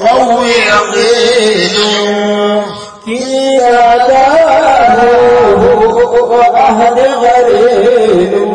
ضوي يقين كياده أهل غريب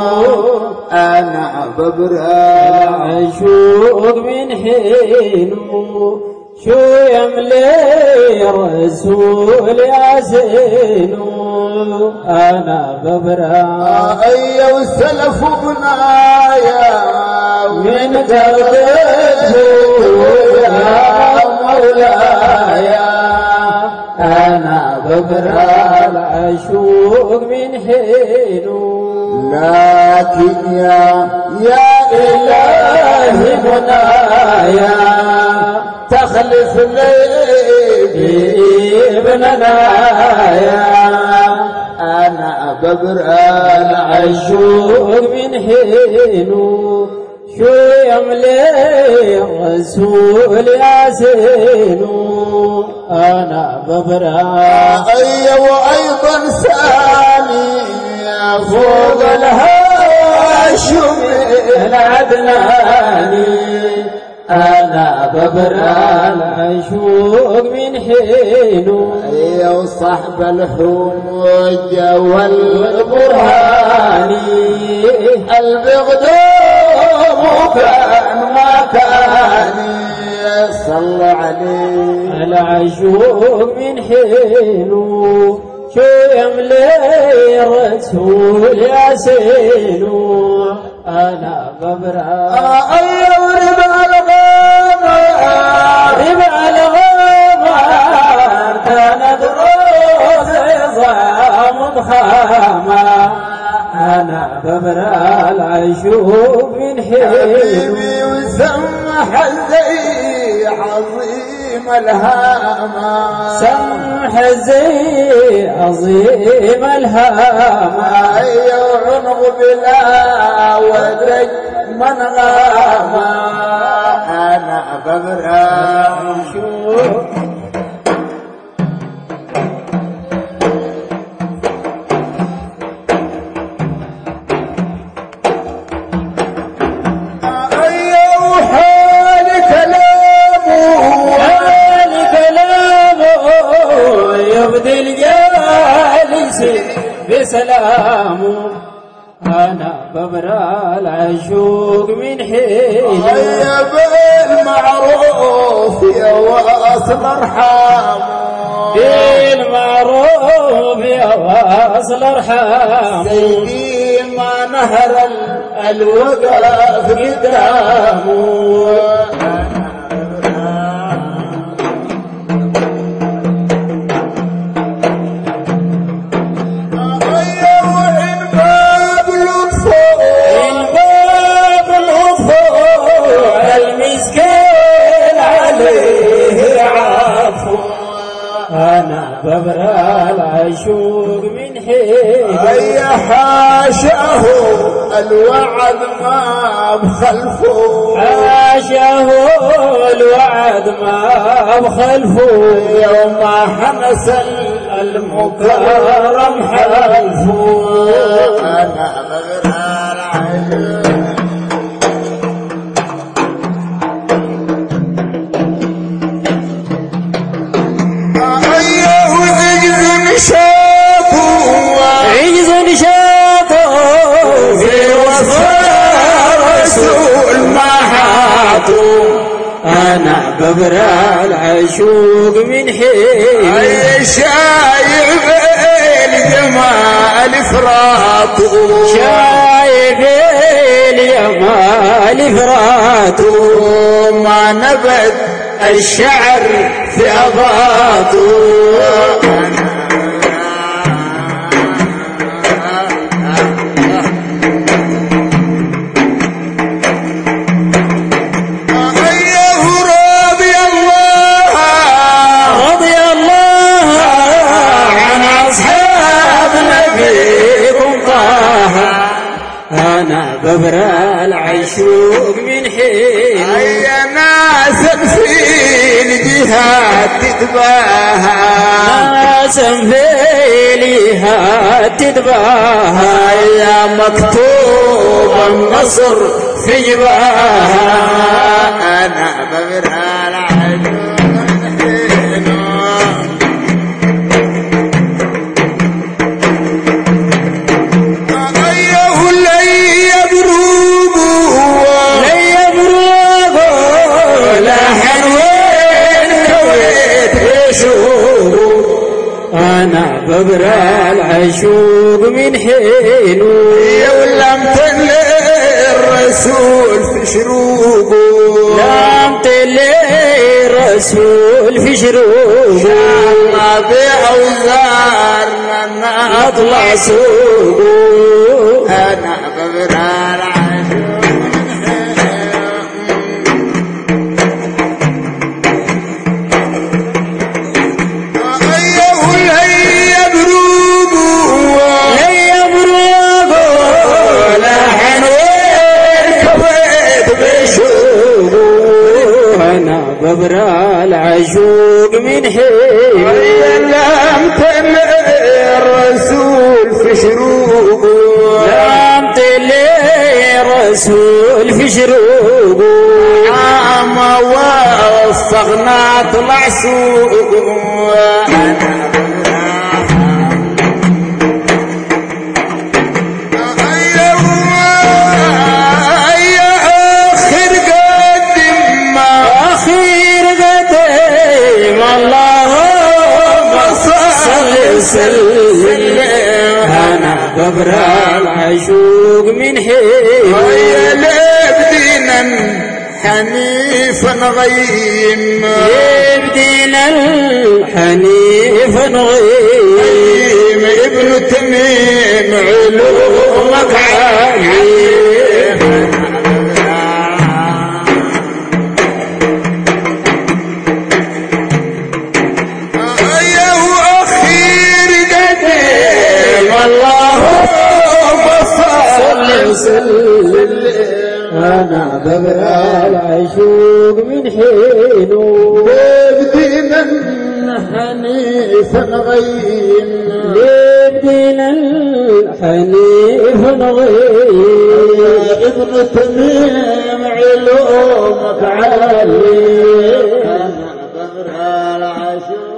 أنا ببرأ عشوق من حينه شو يملي رسول ياسين أنا ببرأ أي وسلف بنايا من قلبه يا مولاي أنا ببرأ العشوق من حينه لكن يا إلهي منايا تخلف لي ابننا يا أنا ببرأ العشوق من حينه شو يملي رسول ياسين أنا ببرأ وأيضا سامي فوق الهاشمي العدناني أنا ببرأ العشوق من حينه وصحب الحموج والبرهاني البغداد كان ما كان صلى عليه العشوق من حينه شو يملي رسول ياسين أنا ببرأ ربع الغامر ربع الغامر كانت روح عظام ضخامة أنا ببرأ العشوق من حبيبي حينه وسمح زي عظيم الهامة سمح زي عظيم الهامة وعنق بلا ودج من غامة أنا ببرأ شوف يبدي الجالس بسلام أنا ببرأ العشوق من حينه بالمعروف يا واصل ارحام بالمعروف يا واصل ارحام سيدي ما نهر الوقف قدامه أنا ببرأ العشوق من حينه أي حاشاه الوعد ما بخلفه حاشاه الوعد ما بخلفه يوم حنس المكرم حلفه أنا ببرأ العشوق عجز شاطه في وصف رسول ما حاطه أنا ببرأ العشوق من حينه أي شايف الجمال فراطه شايف الجمال فراطه ما نبت الشعر في أباطه أنا ببرأ العشوق من حينه أي ناس في الجهاد تتباهى ناس في الجهاد تتباهى يا مكتوب النصر في جباهى أنا ببرأ العشوق ببرى العشوق من حينه ولم تلي الرسول في شروقه لم تلي الرسول في شروقه ما بأوزارنا نطلع سوقه أنا ببرى ببرى العشوق من حين لم تلي الرسول في شروقه لم تلي الرسول في شروقه ما وفقنا طلع سوقه أنا ببرى العشوق من حين ويا لبدينا حنيفا غيم يبدينا الحنيف نغيم ابن تميم علومك عاليم أنا ببرى العشوق من حينه بدينا حنيفا غيم يبدينا الحنيف نغيم ابن تميم علومك عالي أنا ببرى العشوق